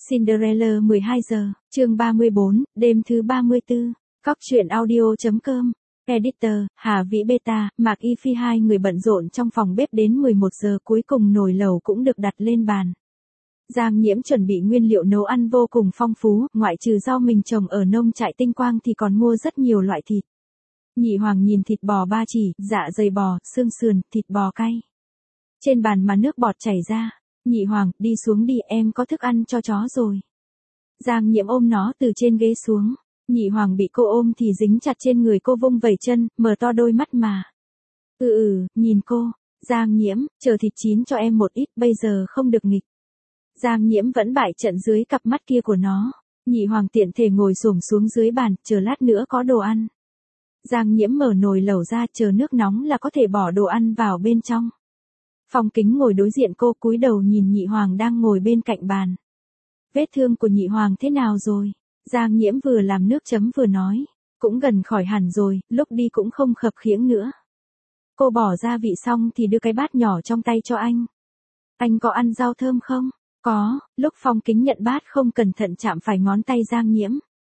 Cinderella 12 giờ, chương 34, đêm thứ 34. Cóc truyện audio.com. Editor, Hà Vĩ Beta, Mạc Y Phi hai người bận rộn trong phòng bếp đến 11 giờ cuối cùng nồi lẩu cũng được đặt lên bàn. Giang Nhiễm chuẩn bị nguyên liệu nấu ăn vô cùng phong phú, ngoại trừ rau mình trồng ở nông trại Tinh Quang thì còn mua rất nhiều loại thịt. Nhị Hoàng nhìn thịt bò ba chỉ, dạ dày bò, xương sườn, thịt bò cay. Trên bàn mà nước bọt chảy ra. Nhị Hoàng, đi xuống đi, em có thức ăn cho chó rồi. Giang Nhiễm ôm nó từ trên ghế xuống. Nhị Hoàng bị cô ôm thì dính chặt trên người cô, vung vẩy chân, mở to đôi mắt mà. Nhìn cô. Giang Nhiễm, chờ thịt chín cho em một ít, bây giờ không được nghịch. Giang Nhiễm vẫn bại trận dưới cặp mắt kia của nó. Nhị Hoàng tiện thể ngồi xổm xuống dưới bàn, chờ lát nữa có đồ ăn. Giang Nhiễm mở nồi lẩu ra, chờ nước nóng là có thể bỏ đồ ăn vào bên trong. Phong Kính ngồi đối diện cô, cúi đầu nhìn Nhị Hoàng đang ngồi bên cạnh bàn. Vết thương của Nhị Hoàng thế nào rồi? Giang Nhiễm vừa làm nước chấm vừa nói. Cũng gần khỏi hẳn rồi, lúc đi cũng không khập khiễng nữa. Cô bỏ gia vị xong thì đưa cái bát nhỏ trong tay cho anh. Anh có ăn rau thơm không? Có. Lúc Phong Kính nhận bát không cẩn thận chạm phải ngón tay Giang Nhiễm.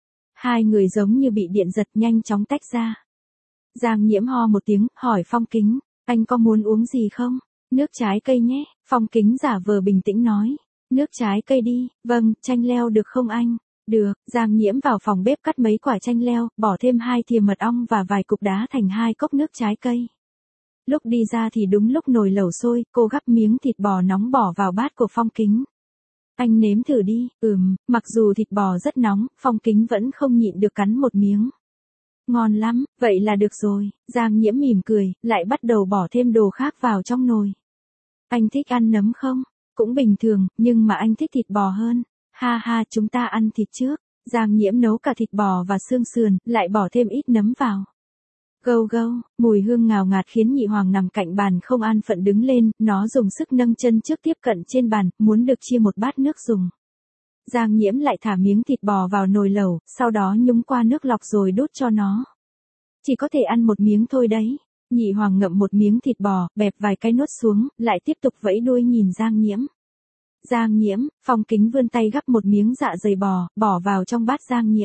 Hai người giống như bị điện giật, nhanh chóng tách ra. Giang Nhiễm ho một tiếng, hỏi Phong Kính, anh có muốn uống gì không? Nước trái cây nhé. Phong Kính giả vờ bình tĩnh nói. Nước trái cây đi. Vâng, chanh leo được không anh? Được. Giang Nhiễm vào phòng bếp cắt mấy quả chanh leo, bỏ thêm 2 thìa mật ong và vài cục đá thành 2 cốc nước trái cây. Lúc đi ra thì đúng lúc nồi lẩu sôi, cô gắp miếng thịt bò nóng bỏ vào bát của Phong Kính. Anh nếm thử đi. Mặc dù thịt bò rất nóng, Phong Kính vẫn không nhịn được cắn một miếng. Ngon lắm, vậy là được rồi. Giang Nhiễm mỉm cười, lại bắt đầu bỏ thêm đồ khác vào trong nồi. Anh thích ăn nấm không? Cũng bình thường, nhưng mà anh thích thịt bò hơn. Ha ha, chúng ta ăn thịt trước. Giang Nhiễm nấu cả thịt bò và xương sườn, lại bỏ thêm ít nấm vào. Gâu gâu, mùi hương ngào ngạt khiến Nhị Hoàng nằm cạnh bàn không an phận đứng lên, nó dùng sức nâng chân trước tiếp cận trên bàn, muốn được chia một bát nước dùng. Giang Nhiễm lại thả miếng thịt bò vào nồi lẩu, sau đó nhúng qua nước lọc rồi đút cho nó. Chỉ có thể ăn một miếng thôi đấy. Nhị Hoàng ngậm một miếng thịt bò, bẹp vài cái nuốt xuống, lại tiếp tục vẫy đuôi nhìn Giang Nhiễm. Giang Nhiễm, Phong Kính vươn tay gắp một miếng dạ dày bò, bỏ vào trong bát Giang Nhiễm.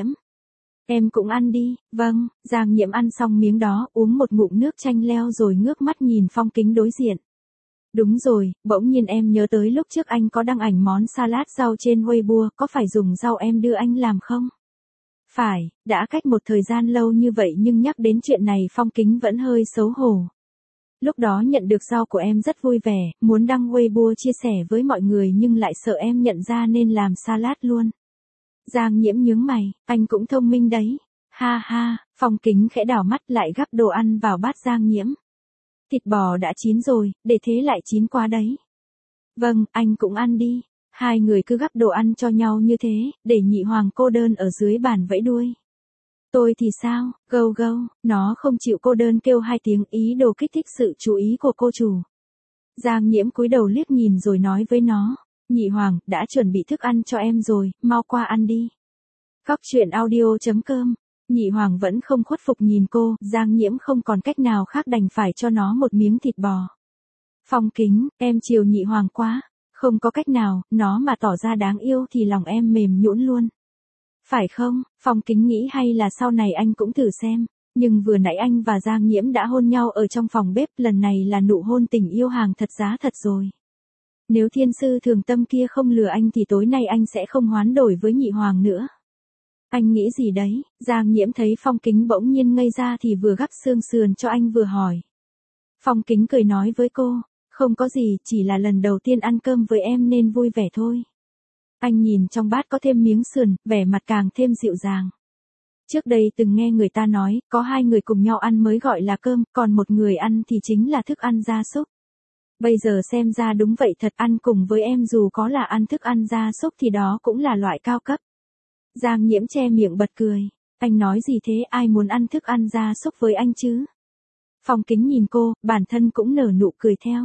Em cũng ăn đi. Vâng. Giang Nhiễm ăn xong miếng đó, uống một ngụm nước chanh leo rồi ngước mắt nhìn Phong Kính đối diện. Đúng rồi, bỗng nhiên em nhớ tới lúc trước anh có đăng ảnh món salad rau trên Weibo, có phải dùng rau em đưa anh làm không? Phải, đã cách một thời gian lâu như vậy nhưng nhắc đến chuyện này Phong Kính vẫn hơi xấu hổ. Lúc đó nhận được rau của em rất vui vẻ, muốn đăng Weibo chia sẻ với mọi người nhưng lại sợ em nhận ra nên làm salad luôn. Giang Nhiễm nhướng mày, anh cũng thông minh đấy. Ha ha, Phong Kính khẽ đảo mắt lại gắp đồ ăn vào bát Giang Nhiễm. Thịt bò đã chín rồi, để thế lại chín quá đấy. Vâng, anh cũng ăn đi. Hai người cứ gắp đồ ăn cho nhau như thế, để Nhị Hoàng cô đơn ở dưới bàn vẫy đuôi. Tôi thì sao? Gâu gâu, nó không chịu cô đơn kêu 2 tiếng, ý đồ kích thích sự chú ý của cô chủ. Giang Nhiễm cúi đầu liếc nhìn rồi nói với nó. Nhị Hoàng, đã chuẩn bị thức ăn cho em rồi, mau qua ăn đi. Cóc truyện audio.com. Nhị Hoàng vẫn không khuất phục nhìn cô, Giang Nhiễm không còn cách nào khác đành phải cho nó một miếng thịt bò. Phong Kính, em chiều Nhị Hoàng quá. Không có cách nào, nó mà tỏ ra đáng yêu thì lòng em mềm nhũn luôn. Phải không? Phong Kính nghĩ hay là sau này anh cũng thử xem. Nhưng vừa nãy anh và Giang Nhiễm đã hôn nhau ở trong phòng bếp, lần này là nụ hôn tình yêu hàng thật giá thật rồi. Nếu thiên sư thường tâm kia không lừa anh thì tối nay anh sẽ không hoán đổi với Nhị Hoàng nữa. Anh nghĩ gì đấy? Giang Nhiễm thấy Phong Kính bỗng nhiên ngây ra thì vừa gắp xương sườn cho anh vừa hỏi. Phong Kính cười nói với cô, không có gì, chỉ là lần đầu tiên ăn cơm với em nên vui vẻ thôi. Anh nhìn trong bát có thêm miếng sườn, vẻ mặt càng thêm dịu dàng. Trước đây từng nghe người ta nói, có 2 người cùng nhau ăn mới gọi là cơm, còn một người ăn thì chính là thức ăn gia súc. Bây giờ xem ra đúng vậy thật, ăn cùng với em dù có là ăn thức ăn gia súc thì đó cũng là loại cao cấp. Giang Nhiễm che miệng bật cười. Anh nói gì thế, ai muốn ăn thức ăn gia súc với anh chứ? Phong Kính nhìn cô, bản thân cũng nở nụ cười theo.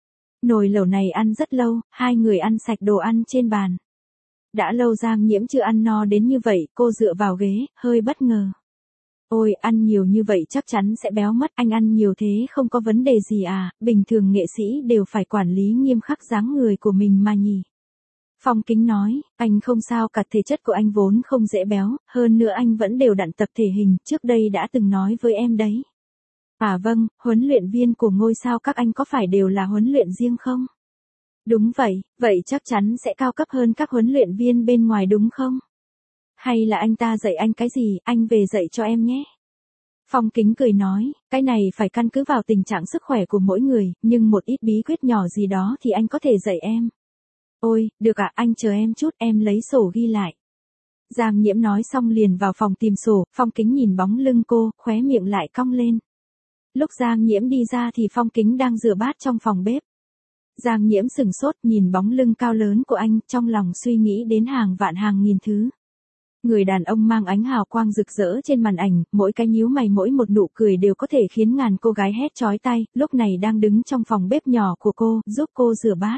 Nồi lẩu này ăn rất lâu, 2 người ăn sạch đồ ăn trên bàn. Đã lâu Giang Nhiễm chưa ăn no đến như vậy, cô dựa vào ghế, hơi bất ngờ. Ôi, ăn nhiều như vậy chắc chắn sẽ béo mất, anh ăn nhiều thế không có vấn đề gì à, bình thường nghệ sĩ đều phải quản lý nghiêm khắc dáng người của mình mà nhỉ. Phong Kính nói, anh không sao cả, thể chất của anh vốn không dễ béo, hơn nữa anh vẫn đều đặn tập thể hình, trước đây đã từng nói với em đấy. À vâng, huấn luyện viên của ngôi sao các anh có phải đều là huấn luyện riêng không? Đúng vậy, vậy chắc chắn sẽ cao cấp hơn các huấn luyện viên bên ngoài đúng không? Hay là anh ta dạy anh cái gì, anh về dạy cho em nhé. Phong Kính cười nói, cái này phải căn cứ vào tình trạng sức khỏe của mỗi người, nhưng một ít bí quyết nhỏ gì đó thì anh có thể dạy em. Ôi, được ạ, anh chờ em chút, em lấy sổ ghi lại. Giang Nhiễm nói xong liền vào phòng tìm sổ, Phong Kính nhìn bóng lưng cô, khóe miệng lại cong lên. Lúc Giang Nhiễm đi ra thì Phong Kính đang rửa bát trong phòng bếp. Giang Nhiễm sừng sốt nhìn bóng lưng cao lớn của anh, trong lòng suy nghĩ đến hàng vạn hàng nghìn thứ. Người đàn ông mang ánh hào quang rực rỡ trên màn ảnh, mỗi cái nhíu mày mỗi một nụ cười đều có thể khiến ngàn cô gái hét chói tai, lúc này đang đứng trong phòng bếp nhỏ của cô, giúp cô rửa bát.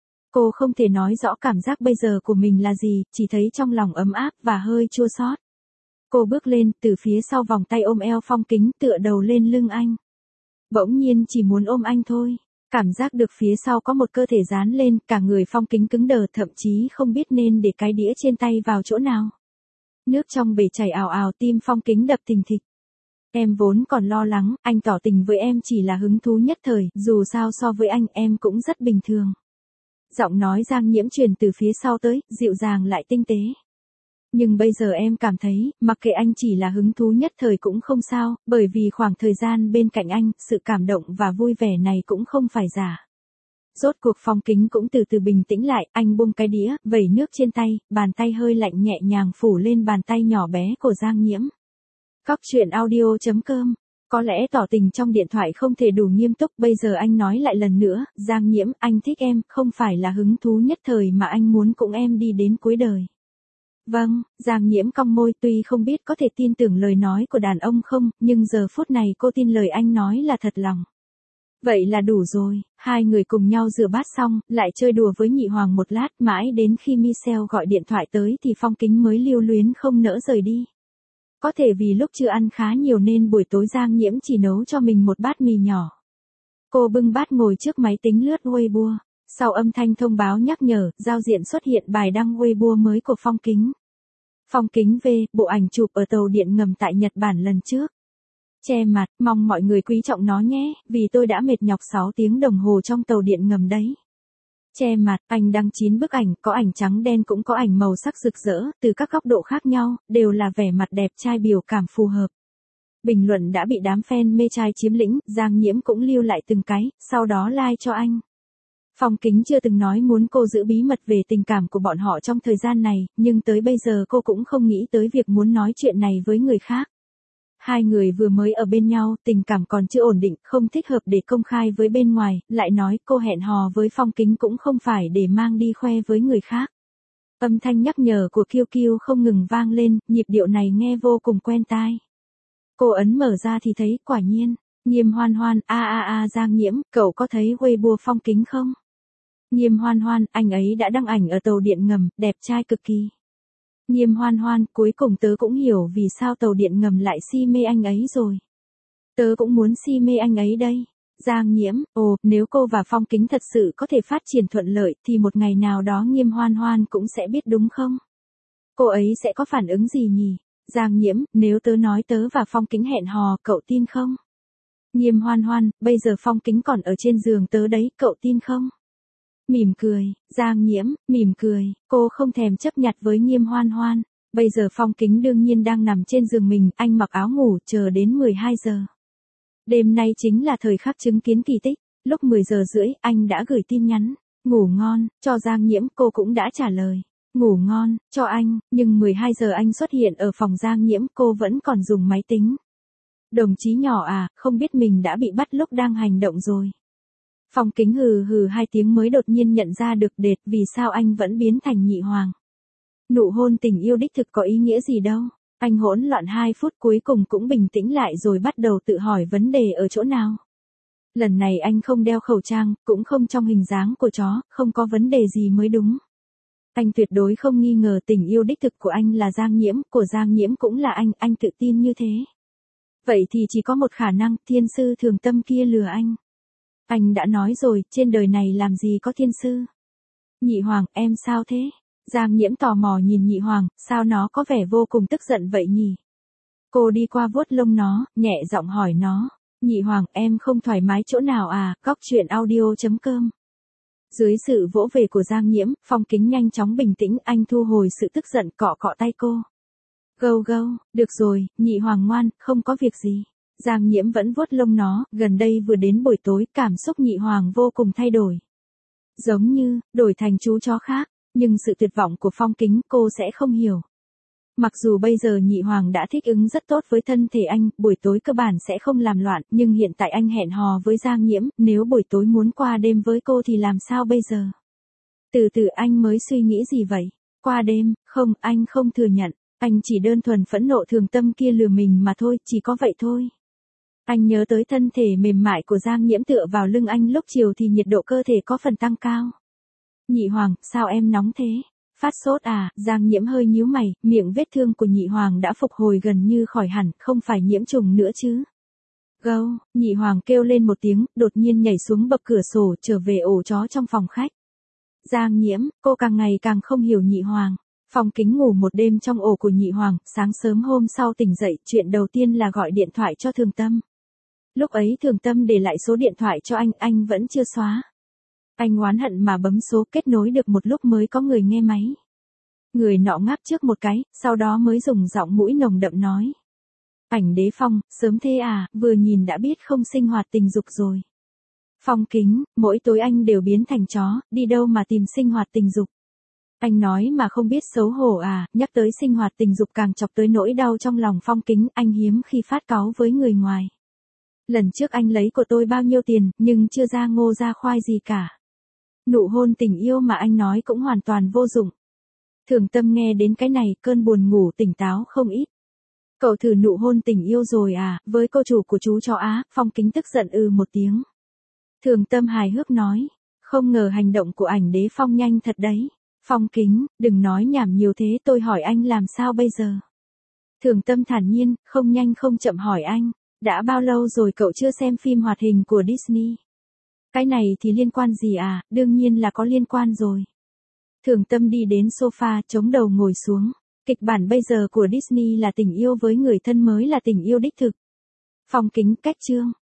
Cô không thể nói rõ cảm giác bây giờ của mình là gì, chỉ thấy trong lòng ấm áp và hơi chua xót. Cô bước lên, từ phía sau vòng tay ôm eo Phong Kính, tựa đầu lên lưng anh. Bỗng nhiên chỉ muốn ôm anh thôi. Cảm giác được phía sau có một cơ thể dán lên, cả người Phong Kính cứng đờ, thậm chí không biết nên để cái đĩa trên tay vào chỗ nào. Nước trong bể chảy ào ào, tim Phong Kính đập thình thịch. Em vốn còn lo lắng, anh tỏ tình với em chỉ là hứng thú nhất thời, dù sao so với anh em cũng rất bình thường. Giọng nói Giang Nhiễm truyền từ phía sau tới, dịu dàng lại tinh tế. Nhưng bây giờ em cảm thấy, mặc kệ anh chỉ là hứng thú nhất thời cũng không sao, bởi vì khoảng thời gian bên cạnh anh, sự cảm động và vui vẻ này cũng không phải giả. Rốt cuộc Phong Kính cũng từ từ bình tĩnh lại, anh buông cái đĩa, vẩy nước trên tay, bàn tay hơi lạnh nhẹ nhàng phủ lên bàn tay nhỏ bé của Giang Nhiễm. Cóc truyện audio.com. Có lẽ tỏ tình trong điện thoại không thể đủ nghiêm túc, bây giờ anh nói lại lần nữa, Giang Nhiễm, anh thích em, không phải là hứng thú nhất thời mà anh muốn cùng em đi đến cuối đời. Vâng, Giang Nhiễm cong môi, tuy không biết có thể tin tưởng lời nói của đàn ông không, nhưng giờ phút này cô tin lời anh nói là thật lòng. Vậy là đủ rồi, hai người cùng nhau rửa bát xong, lại chơi đùa với nhị hoàng một lát, mãi đến khi Michelle gọi điện thoại tới thì Phong Kính mới lưu luyến không nỡ rời đi. Có thể vì lúc chưa ăn khá nhiều nên buổi tối Giang Nhiễm chỉ nấu cho mình một bát mì nhỏ. Cô bưng bát ngồi trước máy tính lướt Weibo. Sau âm thanh thông báo nhắc nhở, giao diện xuất hiện bài đăng Weibo mới của Phong Kính. Phong Kính về, bộ ảnh chụp ở tàu điện ngầm tại Nhật Bản lần trước. Che mặt, mong mọi người quý trọng nó nhé, vì tôi đã mệt nhọc 6 tiếng đồng hồ trong tàu điện ngầm đấy. Che mặt, anh đăng 9 bức ảnh, có ảnh trắng đen cũng có ảnh màu sắc rực rỡ, từ các góc độ khác nhau, đều là vẻ mặt đẹp trai biểu cảm phù hợp. Bình luận đã bị đám fan mê trai chiếm lĩnh, Giang Nhiễm cũng lưu lại từng cái, sau đó like cho anh. Phong Kính chưa từng nói muốn cô giữ bí mật về tình cảm của bọn họ trong thời gian này, nhưng tới bây giờ cô cũng không nghĩ tới việc muốn nói chuyện này với người khác. Hai người vừa mới ở bên nhau, tình cảm còn chưa ổn định, không thích hợp để công khai với bên ngoài, lại nói cô hẹn hò với Phong Kính cũng không phải để mang đi khoe với người khác. Âm thanh nhắc nhở của Kiêu Kiêu không ngừng vang lên, nhịp điệu này nghe vô cùng quen tai. Cô ấn mở ra thì thấy, quả nhiên, Nghiêm Hoan Hoan, Giang Nhiễm, cậu có thấy Weibo Phong Kính không? Nghiêm Hoan Hoan, anh ấy đã đăng ảnh ở tàu điện ngầm, đẹp trai cực kỳ. Nghiêm Hoan Hoan, cuối cùng tớ cũng hiểu vì sao tàu điện ngầm lại si mê anh ấy rồi. Tớ cũng muốn si mê anh ấy đây. Giang Nhiễm, nếu cô và Phong Kính thật sự có thể phát triển thuận lợi thì một ngày nào đó Nghiêm Hoan Hoan cũng sẽ biết đúng không? Cô ấy sẽ có phản ứng gì nhỉ? Giang Nhiễm, nếu tớ nói tớ và Phong Kính hẹn hò, cậu tin không? Nghiêm Hoan Hoan, bây giờ Phong Kính còn ở trên giường tớ đấy, cậu tin không? Mỉm cười, Giang Nhiễm, mỉm cười, cô không thèm chấp nhặt với Nghiêm Hoan Hoan. Bây giờ Phong Kính đương nhiên đang nằm trên giường mình, anh mặc áo ngủ, chờ đến 12 giờ. Đêm nay chính là thời khắc chứng kiến kỳ tích, lúc 10 giờ rưỡi, anh đã gửi tin nhắn, ngủ ngon, cho Giang Nhiễm, cô cũng đã trả lời, ngủ ngon, cho anh, nhưng 12 giờ anh xuất hiện ở phòng Giang Nhiễm, cô vẫn còn dùng máy tính. Đồng chí nhỏ à, không biết mình đã bị bắt lúc đang hành động rồi. Phong Kính hừ hừ 2 tiếng mới đột nhiên nhận ra được đệt vì sao anh vẫn biến thành nhị hoàng. Nụ hôn tình yêu đích thực có ý nghĩa gì đâu. Anh hỗn loạn 2 phút cuối cùng cũng bình tĩnh lại rồi bắt đầu tự hỏi vấn đề ở chỗ nào. Lần này anh không đeo khẩu trang, cũng không trong hình dáng của chó, không có vấn đề gì mới đúng. Anh tuyệt đối không nghi ngờ tình yêu đích thực của anh là Giang Nhiễm, của Giang Nhiễm cũng là anh tự tin như thế. Vậy thì chỉ có một khả năng, thiên sư thường tâm kia lừa anh. Anh đã nói rồi, trên đời này làm gì có thiên sư. Nhị Hoàng, em sao thế? Giang Nhiễm tò mò nhìn Nhị Hoàng, sao nó có vẻ vô cùng tức giận vậy nhỉ? Cô đi qua vuốt lông nó, nhẹ giọng hỏi nó. Nhị Hoàng, em không thoải mái chỗ nào à? Cóc truyện audio.com. Dưới sự vỗ về của Giang Nhiễm, Phong Kính nhanh chóng bình tĩnh, anh thu hồi sự tức giận, cọ cọ tay cô. Gâu gâu, được rồi, Nhị Hoàng ngoan, không có việc gì. Giang Nhiễm vẫn vuốt lông nó, gần đây vừa đến buổi tối, cảm xúc Nhị Hoàng vô cùng thay đổi. Giống như, đổi thành chú chó khác, nhưng sự tuyệt vọng của Phong Kính cô sẽ không hiểu. Mặc dù bây giờ Nhị Hoàng đã thích ứng rất tốt với thân thể anh, buổi tối cơ bản sẽ không làm loạn, nhưng hiện tại anh hẹn hò với Giang Nhiễm, nếu buổi tối muốn qua đêm với cô thì làm sao bây giờ? Từ từ anh mới suy nghĩ gì vậy? Qua đêm, không, anh không thừa nhận, anh chỉ đơn thuần phẫn nộ Thường Tâm kia lừa mình mà thôi, chỉ có vậy thôi. Anh nhớ tới thân thể mềm mại của Giang Nhiễm tựa vào lưng anh lúc chiều thì nhiệt độ cơ thể có phần tăng cao. Nhị Hoàng, sao em nóng thế? Phát sốt à? Giang Nhiễm hơi nhíu mày, miệng vết thương của Nhị Hoàng đã phục hồi gần như khỏi hẳn, không phải nhiễm trùng nữa chứ. Gâu, Nhị Hoàng kêu lên một tiếng, đột nhiên nhảy xuống bậc cửa sổ trở về ổ chó trong phòng khách. Giang Nhiễm, cô càng ngày càng không hiểu Nhị Hoàng. Phong Kính ngủ một đêm trong ổ của Nhị Hoàng, sáng sớm hôm sau tỉnh dậy, chuyện đầu tiên là gọi điện thoại cho Thường Tâm. Lúc ấy Thường Tâm để lại số điện thoại cho anh vẫn chưa xóa. Anh oán hận mà bấm số, kết nối được một lúc mới có người nghe máy. Người nọ ngáp trước một cái, sau đó mới dùng giọng mũi nồng đậm nói. Ảnh Đế Phong, sớm thế à, vừa nhìn đã biết không sinh hoạt tình dục rồi. Phong Kính, mỗi tối anh đều biến thành chó, đi đâu mà tìm sinh hoạt tình dục. Anh nói mà không biết xấu hổ à, nhắc tới sinh hoạt tình dục càng chọc tới nỗi đau trong lòng Phong Kính, anh hiếm khi phát cáu với người ngoài. Lần trước anh lấy của tôi bao nhiêu tiền, nhưng chưa ra ngô ra khoai gì cả. Nụ hôn tình yêu mà anh nói cũng hoàn toàn vô dụng. Thường Tâm nghe đến cái này, cơn buồn ngủ tỉnh táo không ít. Cậu thử nụ hôn tình yêu rồi à, với cô chủ của chú chó Á, Phong Kính tức giận một tiếng. Thường Tâm hài hước nói, không ngờ hành động của Ảnh Đế Phong nhanh thật đấy. Phong Kính, đừng nói nhảm nhiều thế, tôi hỏi anh làm sao bây giờ? Thường Tâm thản nhiên, không nhanh không chậm hỏi anh, đã bao lâu rồi cậu chưa xem phim hoạt hình của Disney? Cái này thì liên quan gì à, đương nhiên là có liên quan rồi. Thường Tâm đi đến sofa, chống đầu ngồi xuống. Kịch bản bây giờ của Disney là tình yêu với người thân mới là tình yêu đích thực. Phong Kính cách chương.